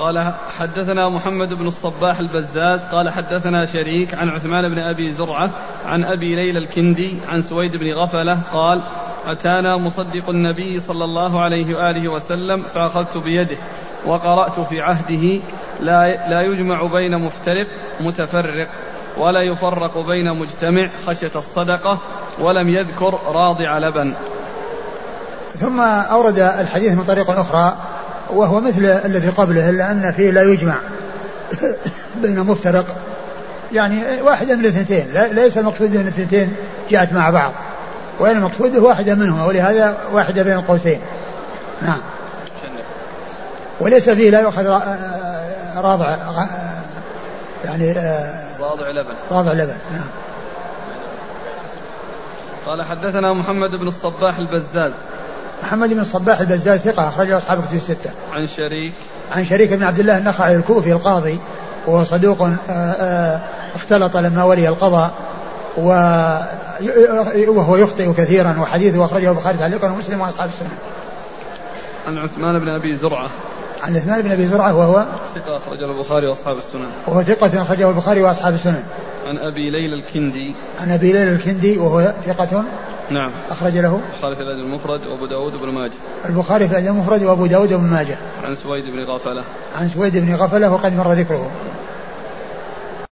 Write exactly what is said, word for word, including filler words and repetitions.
قال حدثنا محمد بن الصباح البزاز قال حدثنا شريك عن عثمان بن أبي زرعة عن أبي ليلى الكندي عن سويد بن غفلة قال أتانا مصدق النبي صلى الله عليه وآله وسلم فأخذت بيده وقرأت في عهده لا, لا يجمع بين مفترق متفرق ولا يفرق بين مجتمع خشية الصدقة ولم يذكر راضع لبن. ثم أورد الحديث من طريق أخرى وهو مثل الذي قبله إلا أن فيه لا يجمع بين مفترق يعني واحدة من الاثنتين ليس المقصود أن الاثنتين جاءت مع بعض وإن المقصود هو واحدة منهما ولهذا واحدة بين القوسين. نعم. وليس فيه لا يؤخذ راضع يعني راضع لبن راضع لبن. نعم. قال حدثنا محمد بن الصباح البزاز محمد بن الصباح البزاز ثقة أخرجه أصحاب الكتب الستة. عن شريك عن شريك بن عبد الله النخعي الكوفي القاضي وهو صدوق اختلط لما ولي القضاء وهو يخطئ كثيرا وحديثه أخرجه البخاري تعليقا ومسلم وأصحاب السنن. عن عثمان بن أبي زرعة عن عثمان بن أبي زرعة وهو ثقة أخرجه البخاري وأصحاب السنن وهو ثقة أخرجه البخاري وأصحاب السنن. عن أبي ليلى الكندي عن أبي ليلى الكندي وهو ثقة نعم أخرج له البخاري في الأدب المفرد وأبو داود وابن ماجه البخاري في الأدب المفرد وأبو داود وابن ماجه. عن سويد بن غفلة عن سويد بن غفلة وقد مر ذكره.